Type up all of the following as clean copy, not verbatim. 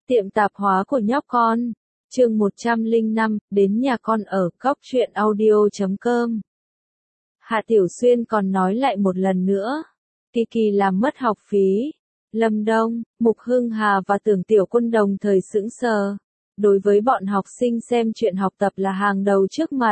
Tiệm tạp hóa của nhóc con. Chương 105, đến nhà con ở Cóc Truyện Audio.com. Hạ Tiểu Xuyên còn nói lại một lần nữa. Kỳ làm mất học phí. Lâm Đông, Mục Hưng Hà và Tưởng Tiểu Quân đồng thời sững sờ. Đối với bọn học sinh xem chuyện học tập là hàng đầu trước mặt.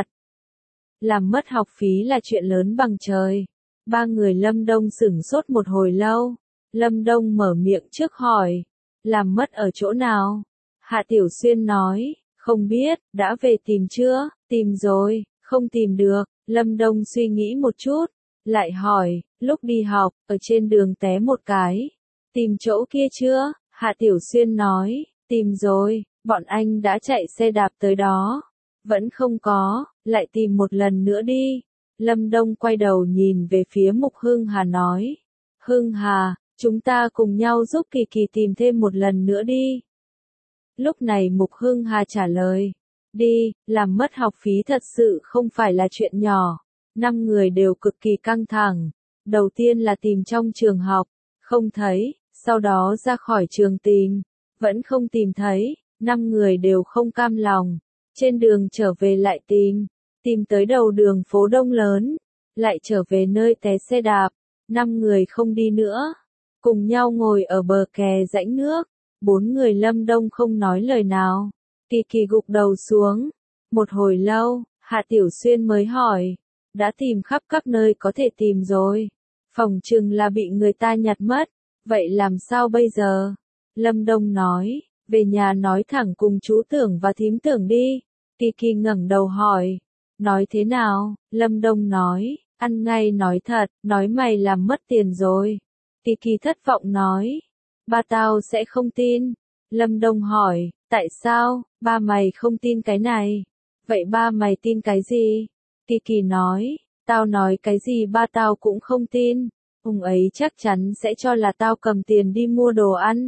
Làm mất học phí là chuyện lớn bằng trời. Ba người Lâm Đông sửng sốt một hồi lâu. Lâm Đông mở miệng trước hỏi. Làm mất ở chỗ nào? Hạ Tiểu Xuyên nói, không biết, đã về tìm chưa? Tìm rồi, không tìm được. Lâm Đông suy nghĩ một chút, lại hỏi, lúc đi học, ở trên đường té một cái. Tìm chỗ kia chưa? Hạ Tiểu Xuyên nói, tìm rồi, bọn anh đã chạy xe đạp tới đó. Vẫn không có, lại tìm một lần nữa đi. Lâm Đông quay đầu nhìn về phía Mục Hưng Hà nói, Hưng Hà, chúng ta cùng nhau giúp Kỳ tìm thêm một lần nữa đi. Lúc này Mục Hưng Hà trả lời, đi, làm mất học phí thật sự không phải là chuyện nhỏ. 5 người đều cực kỳ căng thẳng. Đầu tiên là tìm trong trường học, không thấy, sau đó ra khỏi trường tìm, vẫn không tìm thấy, 5 người đều không cam lòng. Trên đường trở về lại tìm tới đầu đường phố Đông lớn, lại trở về nơi té xe đạp, 5 người không đi nữa, cùng nhau ngồi ở bờ kè rãnh nước, 4 người Lâm Đông không nói lời nào. Kỳ gục đầu xuống, một hồi lâu, Hạ Tiểu Xuyên mới hỏi, đã tìm khắp các nơi có thể tìm rồi, phòng chừng là bị người ta nhặt mất, vậy làm sao bây giờ? Lâm Đông nói, về nhà nói thẳng cùng chú Tưởng và thím Tưởng đi. Kỳ ngẩng đầu hỏi, nói thế nào? Lâm Đông nói, ăn ngay nói thật, nói mày làm mất tiền rồi. Kỳ thất vọng nói, ba tao sẽ không tin. Lâm Đông hỏi, tại sao, ba mày không tin cái này? Vậy ba mày tin cái gì? Kỳ nói, tao nói cái gì ba tao cũng không tin. Ông ấy chắc chắn sẽ cho là tao cầm tiền đi mua đồ ăn.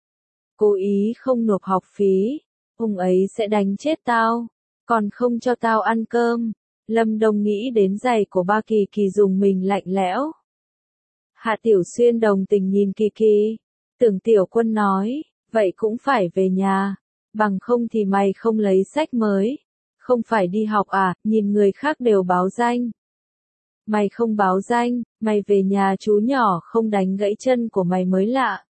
Cố ý không nộp học phí. Ông ấy sẽ đánh chết tao. Còn không cho tao ăn cơm. Lâm Đông nghĩ đến giày của ba Kỳ dùng mình lạnh lẽo. Hạ Tiểu Xuyên đồng tình nhìn Kỳ. Tưởng Tiểu Quân nói, vậy cũng phải về nhà. Bằng không thì mày không lấy sách mới. Không phải đi học à, nhìn người khác đều báo danh. Mày không báo danh, mày về nhà chú nhỏ không đánh gãy chân của mày mới lạ.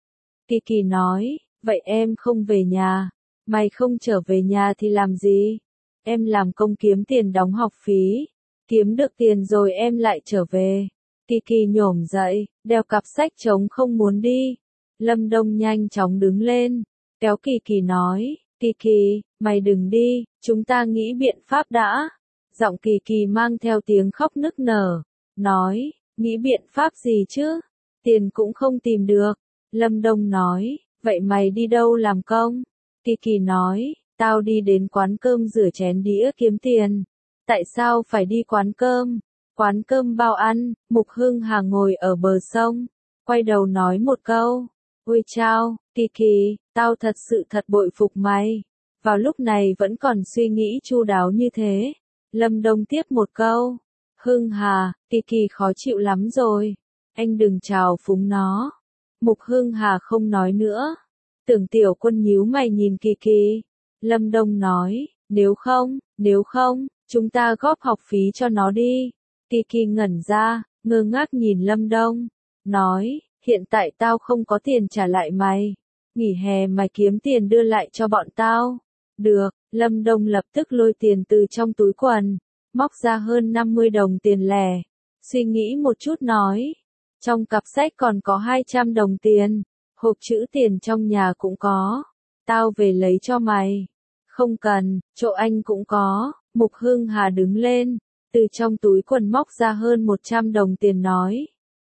Kỳ nói, vậy em không về nhà. Mày không trở về nhà thì làm gì? Em làm công kiếm tiền đóng học phí. Kiếm được tiền rồi em lại trở về. Kỳ nhổm dậy, đeo cặp sách trống không muốn đi. Lâm Đông nhanh chóng đứng lên, kéo Kỳ nói, Kỳ, mày đừng đi, chúng ta nghĩ biện pháp đã. Giọng Kỳ mang theo tiếng khóc nức nở, nói, nghĩ biện pháp gì chứ? Tiền cũng không tìm được. Lâm Đông nói, vậy mày đi đâu làm công? Kỳ nói, tao đi đến quán cơm rửa chén đĩa kiếm tiền. Tại sao phải đi quán cơm? Quán cơm bao ăn. Mục Hưng Hà ngồi ở bờ sông, quay đầu nói một câu, ôi chao, Kỳ, tao thật sự thật bội phục mày. Vào lúc này vẫn còn suy nghĩ chu đáo như thế. Lâm Đông tiếp một câu, Hưng Hà, Kỳ khó chịu lắm rồi. Anh đừng trào phúng nó. Mục Hưng Hà không nói nữa. Tưởng Tiểu Quân nhíu mày nhìn Kỳ. Lâm Đông nói, nếu không, chúng ta góp học phí cho nó đi. Kỳ ngẩn ra, ngơ ngác nhìn Lâm Đông, nói, hiện tại tao không có tiền trả lại mày. Nghỉ hè mày kiếm tiền đưa lại cho bọn tao. Được, Lâm Đông lập tức lôi tiền từ trong túi quần, móc ra hơn 50 đồng tiền lẻ. Suy nghĩ một chút nói, trong cặp sách còn có 200 đồng tiền, hộp trữ tiền trong nhà cũng có. Tao về lấy cho mày. Không cần, chỗ anh cũng có. Mục Hưng Hà đứng lên, từ trong túi quần móc ra hơn 100 đồng tiền nói.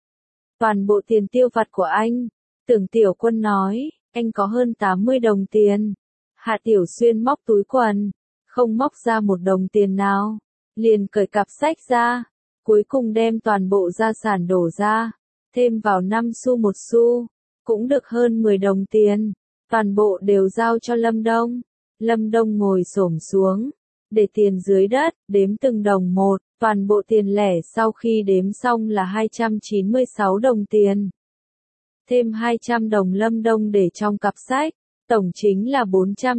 Toàn bộ tiền tiêu vặt của anh. Tưởng Tiểu Quân nói, anh có hơn 80 đồng tiền. Hạ Tiểu Xuyên móc túi quần, không móc ra một đồng tiền nào, liền cởi cặp sách ra, cuối cùng đem toàn bộ gia sản đổ ra, thêm vào 5 xu 1 xu, cũng được hơn 10 đồng tiền, toàn bộ đều giao cho Lâm Đông. Lâm Đông ngồi xổm xuống, để tiền dưới đất, đếm từng đồng một, toàn bộ tiền lẻ sau khi đếm xong là 296 đồng tiền. Thêm 200 đồng Lâm Đông để trong cặp sách, tổng chính là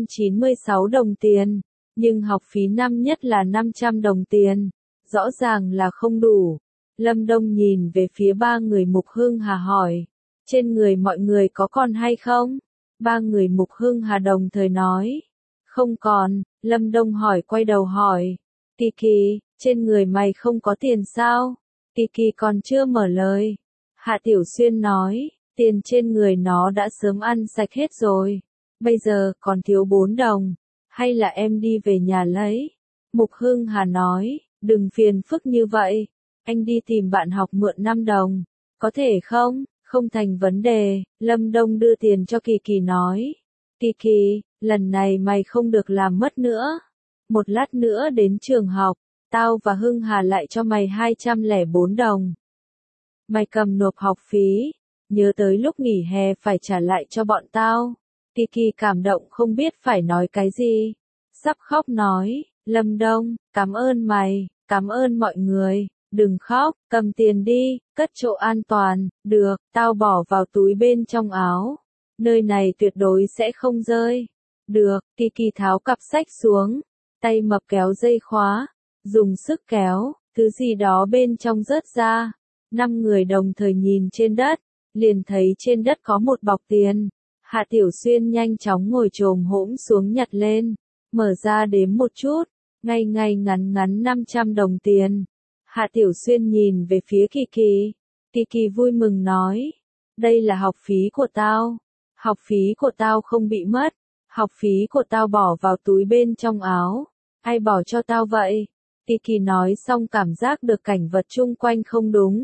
496 đồng tiền, nhưng học phí năm nhất là 500 đồng tiền, rõ ràng là không đủ. Lâm Đông nhìn về phía ba người Mục Hưng Hà hỏi, trên người mọi người có còn hay không? Ba người Mục Hưng Hà đồng thời nói, không còn. Lâm Đông hỏi quay đầu hỏi, Kiki, trên người mày không có tiền sao? Kiki còn chưa mở lời. Hạ Tiểu Xuyên nói, tiền trên người nó đã sớm ăn sạch hết rồi, bây giờ còn thiếu 4 đồng, hay là em đi về nhà lấy? Mục Hưng Hà nói, đừng phiền phức như vậy, anh đi tìm bạn học mượn 5 đồng, có thể không? Không thành vấn đề. Lâm Đông đưa tiền cho Kiki nói, Kiki, lần này mày không được làm mất nữa. Một lát nữa đến trường học, tao và Hưng Hà lại cho mày 204 đồng. Mày cầm nộp học phí, nhớ tới lúc nghỉ hè phải trả lại cho bọn tao. Kiki cảm động không biết phải nói cái gì. Sắp khóc nói, Lâm Đông, cảm ơn mày, cảm ơn mọi người, đừng khóc, cầm tiền đi, cất chỗ an toàn, được, tao bỏ vào túi bên trong áo. Nơi này tuyệt đối sẽ không rơi. Được, Kiki tháo cặp sách xuống, tay mập kéo dây khóa, dùng sức kéo, thứ gì đó bên trong rớt ra. 5 người đồng thời nhìn trên đất, liền thấy trên đất có một bọc tiền. Hạ Tiểu Xuyên nhanh chóng ngồi chồm hổm xuống nhặt lên, mở ra đếm một chút, ngay ngay ngắn ngắn 500 đồng tiền. Hạ Tiểu Xuyên nhìn về phía Kiki. Kiki vui mừng nói, đây là học phí của tao. Học phí của tao không bị mất, học phí của tao bỏ vào túi bên trong áo. Ai bỏ cho tao vậy? Kiki nói xong cảm giác được cảnh vật chung quanh không đúng.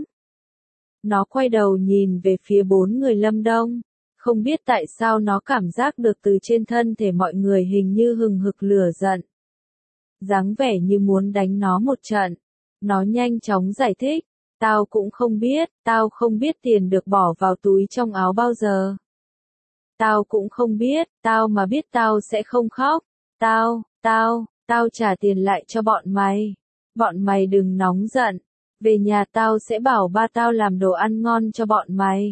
Nó quay đầu nhìn về phía 4 người Lâm Đông. Không biết tại sao nó cảm giác được từ trên thân thể mọi người hình như hừng hực lửa giận. Dáng vẻ như muốn đánh nó một trận. Nó nhanh chóng giải thích. Tao cũng không biết tiền được bỏ vào túi trong áo bao giờ. Tao cũng không biết, tao mà biết tao sẽ không khóc. Tao trả tiền lại cho bọn mày. Bọn mày đừng nóng giận. Về nhà tao sẽ bảo ba tao làm đồ ăn ngon cho bọn mày.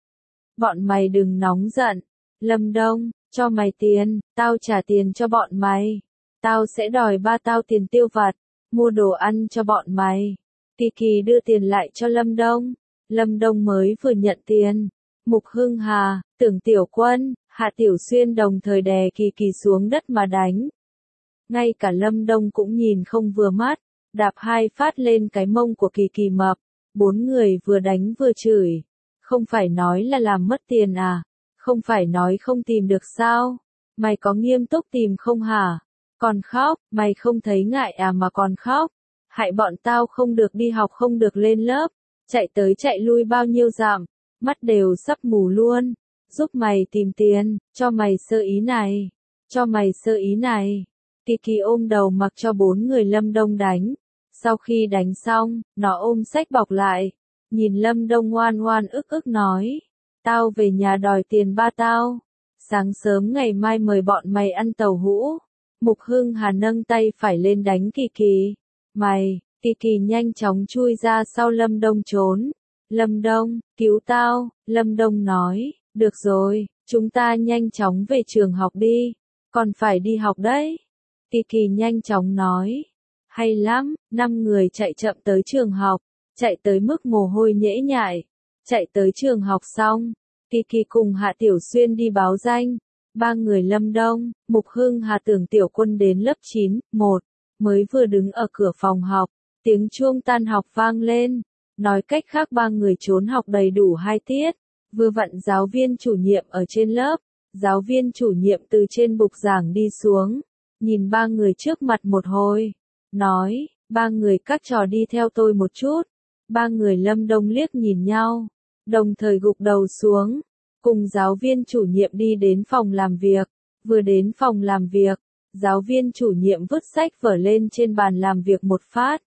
Bọn mày đừng nóng giận. Lâm Đông, cho mày tiền, tao trả tiền cho bọn mày. Tao sẽ đòi ba tao tiền tiêu vặt, mua đồ ăn cho bọn mày. Kiki đưa tiền lại cho Lâm Đông. Lâm Đông mới vừa nhận tiền. Mục Hưng Hà, Tưởng Tiểu Quân, Hạ Tiểu Xuyên đồng thời đè Kiki xuống đất mà đánh. Ngay cả Lâm Đông cũng nhìn không vừa mắt, đạp 2 phát lên cái mông của Kiki mập. 4 người vừa đánh vừa chửi. Không phải nói là làm mất tiền à? Không phải nói không tìm được sao? Mày có nghiêm túc tìm không hả? Còn khóc, mày không thấy ngại à mà còn khóc? Hại bọn tao không được đi học không được lên lớp, chạy tới chạy lui bao nhiêu dặm, mắt đều sắp mù luôn. Giúp mày tìm tiền, cho mày sơ ý này, cho mày sơ ý này. Kiki ôm đầu mặc cho 4 người Lâm Đông đánh. Sau khi đánh xong, nó ôm sách bọc lại, nhìn Lâm Đông ngoan ngoan ức nói, tao về nhà đòi tiền ba tao. Sáng sớm ngày mai mời bọn mày ăn tàu hũ. Mục Hưng Hà nâng tay phải lên đánh Kiki. Mày, Kiki nhanh chóng chui ra sau Lâm Đông trốn. Lâm Đông, cứu tao. Lâm Đông nói, được rồi, chúng ta nhanh chóng về trường học đi. Còn phải đi học đấy. Kiki nhanh chóng nói. Hay lắm, 5 người chạy chậm tới trường học, chạy tới mức mồ hôi nhễ nhại. Chạy tới trường học xong, Kiki cùng Hạ Tiểu Xuyên đi báo danh. 3 người Lâm Đông, Mục Hưng Hà Tưởng Tiểu Quân đến lớp 9, 1, mới vừa đứng ở cửa phòng học, tiếng chuông tan học vang lên. Nói cách khác 3 người trốn học đầy đủ 2 tiết. Vừa vặn giáo viên chủ nhiệm ở trên lớp, giáo viên chủ nhiệm từ trên bục giảng đi xuống, nhìn 3 người trước mặt một hồi, nói, 3 người các trò đi theo tôi một chút. 3 người Lâm Đông liếc nhìn nhau, đồng thời gục đầu xuống, cùng giáo viên chủ nhiệm đi đến phòng làm việc. Vừa đến phòng làm việc, giáo viên chủ nhiệm vứt sách vở lên trên bàn làm việc một phát.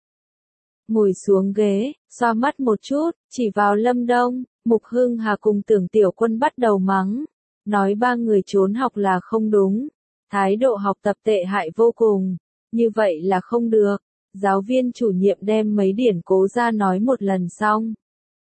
Ngồi xuống ghế, xoa mắt một chút, chỉ vào Lâm Đông. Mục Hưng Hà cùng Tưởng Tiểu Quân bắt đầu mắng, nói 3 người trốn học là không đúng, thái độ học tập tệ hại vô cùng, như vậy là không được. Giáo viên chủ nhiệm đem mấy điển cố ra nói một lần xong,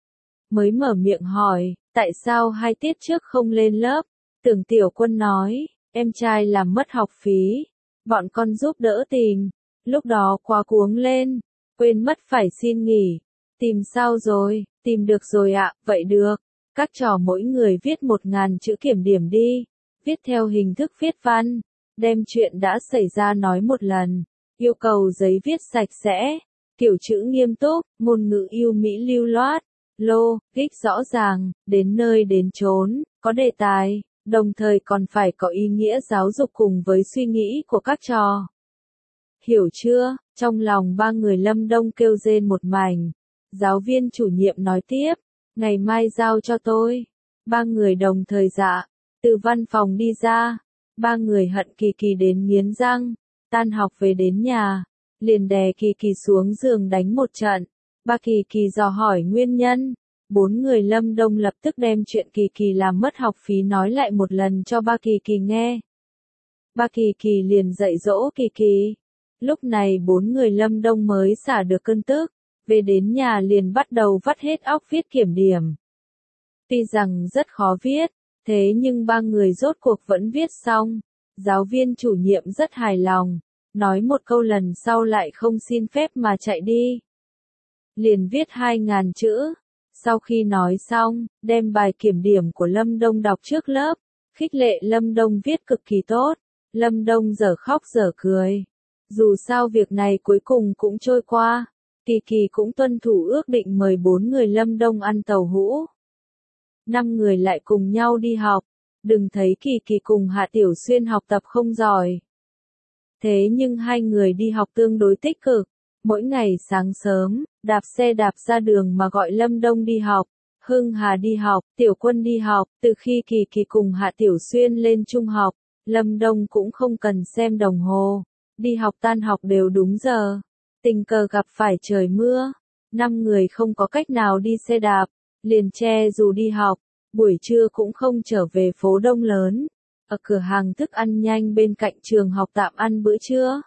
mới mở miệng hỏi, tại sao 2 tiết trước không lên lớp? Tưởng Tiểu Quân nói, em trai làm mất học phí, bọn con giúp đỡ tìm, lúc đó quá cuống lên, quên mất phải xin nghỉ, tìm sao rồi, tìm được rồi ạ, vậy được, các trò mỗi người viết 1000 chữ kiểm điểm đi, viết theo hình thức viết văn, đem chuyện đã xảy ra nói một lần, yêu cầu giấy viết sạch sẽ, kiểu chữ nghiêm túc, ngôn ngữ yêu mỹ lưu loát, logic rõ ràng, đến nơi đến chốn, có đề tài, đồng thời còn phải có ý nghĩa giáo dục cùng với suy nghĩ của các trò. Hiểu chưa? Trong lòng ba người Lâm Đông kêu rên một mảnh. Giáo viên chủ nhiệm nói tiếp, ngày mai giao cho tôi. Ba người đồng thời dạ, từ văn phòng đi ra. Ba người hận Kỳ Kỳ đến nghiến răng, tan học về đến nhà, liền đè Kỳ Kỳ xuống giường đánh một trận. Ba Kỳ Kỳ dò hỏi nguyên nhân. Bốn người Lâm Đông lập tức đem chuyện Kỳ Kỳ làm mất học phí nói lại một lần cho ba Kỳ Kỳ nghe. Ba Kỳ Kỳ liền dạy dỗ Kỳ Kỳ. Lúc này bốn người Lâm Đông mới xả được cơn tức, về đến nhà liền bắt đầu vắt hết óc viết kiểm điểm. Tuy rằng rất khó viết, thế nhưng ba người rốt cuộc vẫn viết xong. Giáo viên chủ nhiệm rất hài lòng, nói một câu lần sau lại không xin phép mà chạy đi. Liền viết 2000 chữ. Sau khi nói xong, đem bài kiểm điểm của Lâm Đông đọc trước lớp, khích lệ Lâm Đông viết cực kỳ tốt. Lâm Đông dở khóc dở cười. Dù sao việc này cuối cùng cũng trôi qua, Kỳ Kỳ cũng tuân thủ ước định mời 4 người Lâm Đông ăn tàu hũ. 5 người lại cùng nhau đi học, đừng thấy Kỳ Kỳ cùng Hạ Tiểu Xuyên học tập không giỏi. Thế nhưng hai người đi học tương đối tích cực, mỗi ngày sáng sớm, đạp xe đạp ra đường mà gọi Lâm Đông đi học, Hưng Hà đi học, Tiểu Quân đi học, từ khi Kỳ Kỳ cùng Hạ Tiểu Xuyên lên trung học, Lâm Đông cũng không cần xem đồng hồ. Đi học tan học đều đúng giờ. Tình cờ gặp phải trời mưa. 5 người không có cách nào đi xe đạp. Liền che dù đi học. Buổi trưa cũng không trở về phố Đông lớn. Ở cửa hàng thức ăn nhanh bên cạnh trường học tạm ăn bữa trưa.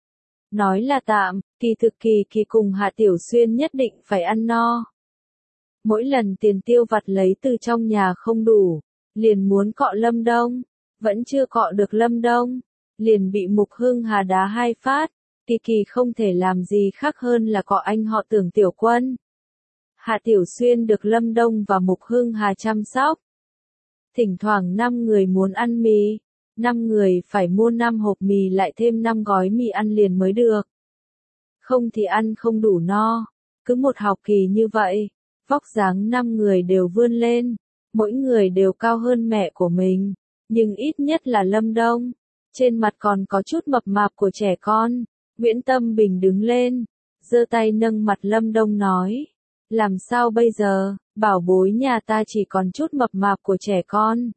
Nói là tạm, kỳ thực Kỳ Kỳ cùng Hạ Tiểu Xuyên nhất định phải ăn no. Mỗi lần tiền tiêu vặt lấy từ trong nhà không đủ. Liền muốn cọ Lâm Đông. Vẫn chưa cọ được Lâm Đông. Liền bị Mục Hưng Hà đá 2 phát, Kỳ Kỳ không thể làm gì khác hơn là cọ anh họ Tưởng Tiểu Quân. Hạ Tiểu Xuyên được Lâm Đông và Mục Hưng Hà chăm sóc. Thỉnh thoảng 5 người muốn ăn mì, 5 người phải mua 5 hộp mì lại thêm 5 gói mì ăn liền mới được. Không thì ăn không đủ no. Cứ một học kỳ như vậy, vóc dáng 5 người đều vươn lên, mỗi người đều cao hơn mẹ của mình, nhưng ít nhất là Lâm Đông. Trên mặt còn có chút mập mạp của trẻ con. Nguyễn Tâm Bình đứng lên, giơ tay nâng mặt Lâm Đông nói. Làm sao bây giờ, bảo bối nhà ta chỉ còn chút mập mạp của trẻ con.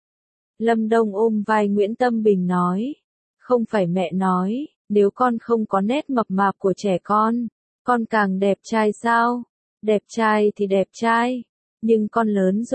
Lâm Đông ôm vai Nguyễn Tâm Bình nói. Không phải mẹ nói, nếu con không có nét mập mạp của trẻ con càng đẹp trai sao? Đẹp trai thì đẹp trai. Nhưng con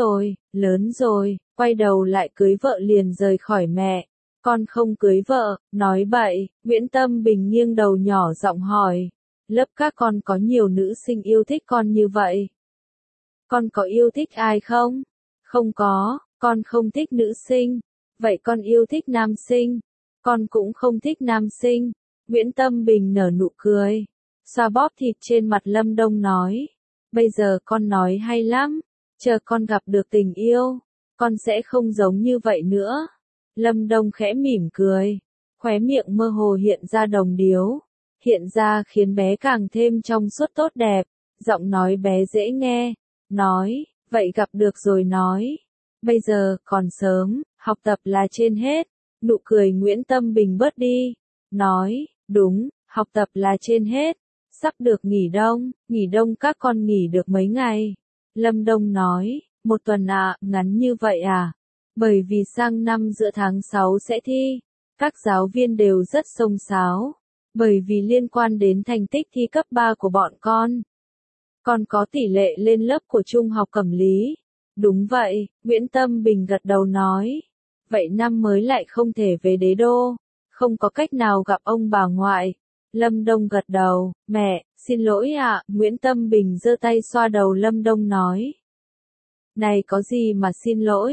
lớn rồi, quay đầu lại cưới vợ liền rời khỏi mẹ. Con không cưới vợ, nói bậy, Nguyễn Tâm Bình nghiêng đầu nhỏ giọng hỏi. Lớp các con có nhiều nữ sinh yêu thích con như vậy. Con có yêu thích ai không? Không có, con không thích nữ sinh. Vậy con yêu thích nam sinh? Con cũng không thích nam sinh. Nguyễn Tâm Bình nở nụ cười. Xoa bóp thịt trên mặt Lâm Đông nói. Bây giờ con nói hay lắm. Chờ con gặp được tình yêu, con sẽ không giống như vậy nữa. Lâm Đông khẽ mỉm cười, khóe miệng mơ hồ hiện ra đồng điếu, hiện ra khiến bé càng thêm trong suốt tốt đẹp, giọng nói bé dễ nghe, nói, vậy gặp được rồi nói, bây giờ còn sớm, học tập là trên hết, nụ cười Nguyễn Tâm Bình bớt đi, nói, đúng, học tập là trên hết, sắp được nghỉ đông các con nghỉ được mấy ngày, Lâm Đông nói, 1 tuần à, ngắn như vậy à? Bởi vì sang năm giữa tháng 6 sẽ thi, các giáo viên đều rất xông xáo, bởi vì liên quan đến thành tích thi cấp 3 của bọn con. Con có tỷ lệ lên lớp của trung học Cẩm Lý. Đúng vậy, Nguyễn Tâm Bình gật đầu nói. Vậy năm mới lại không thể về Đế Đô, không có cách nào gặp ông bà ngoại. Lâm Đông gật đầu, mẹ, xin lỗi ạ, Nguyễn Tâm Bình giơ tay xoa đầu Lâm Đông nói. Này có gì mà xin lỗi,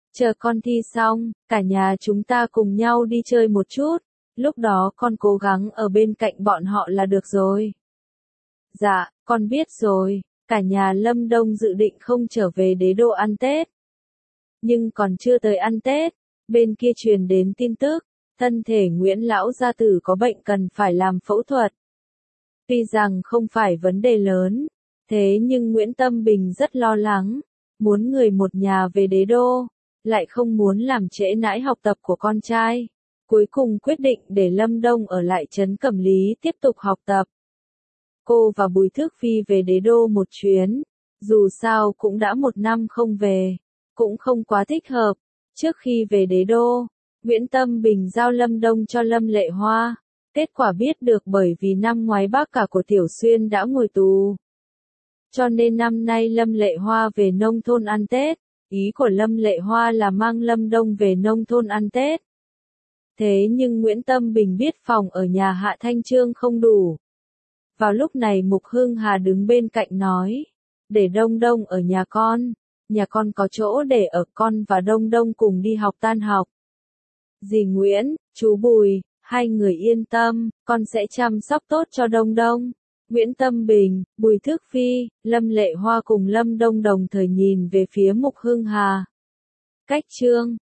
chờ con thi xong, cả nhà chúng ta cùng nhau đi chơi một chút, lúc đó con cố gắng ở bên cạnh bọn họ là được rồi. Dạ, con biết rồi, cả nhà Lâm Đông dự định không trở về Đế Đô ăn Tết. Nhưng còn chưa tới ăn Tết, bên kia truyền đến tin tức, thân thể Nguyễn lão gia tử có bệnh cần phải làm phẫu thuật. Tuy rằng không phải vấn đề lớn, thế nhưng Nguyễn Tâm Bình rất lo lắng, muốn người một nhà về Đế Đô, lại không muốn làm trễ nải học tập của con trai. Cuối cùng quyết định để Lâm Đông ở lại trấn Cẩm Lý tiếp tục học tập. Cô và Bùi Thước Phi về Đế Đô một chuyến, dù sao cũng đã 1 năm không về, cũng không quá thích hợp. Trước khi về Đế Đô, Nguyễn Tâm Bình giao Lâm Đông cho Lâm Lệ Hoa. Kết quả biết được bởi vì năm ngoái bác cả của Tiểu Xuyên đã ngồi tù. Cho nên năm nay Lâm Lệ Hoa về nông thôn ăn Tết. Ý của Lâm Lệ Hoa là mang Lâm Đông về nông thôn ăn Tết. Thế nhưng Nguyễn Tâm Bình biết phòng ở nhà Hạ Thanh Trương không đủ. Vào lúc này Mục Hưng Hà đứng bên cạnh nói, để Đông Đông ở nhà con có chỗ để ở, con và Đông Đông cùng đi học tan học. Dì Nguyễn, chú Bùi, hai người yên tâm, con sẽ chăm sóc tốt cho Đông Đông. Nguyễn Tâm Bình, Bùi Thước Phi, Lâm Lệ Hoa cùng Lâm Đông đồng thời nhìn về phía Mục Hưng Hà. Cách chương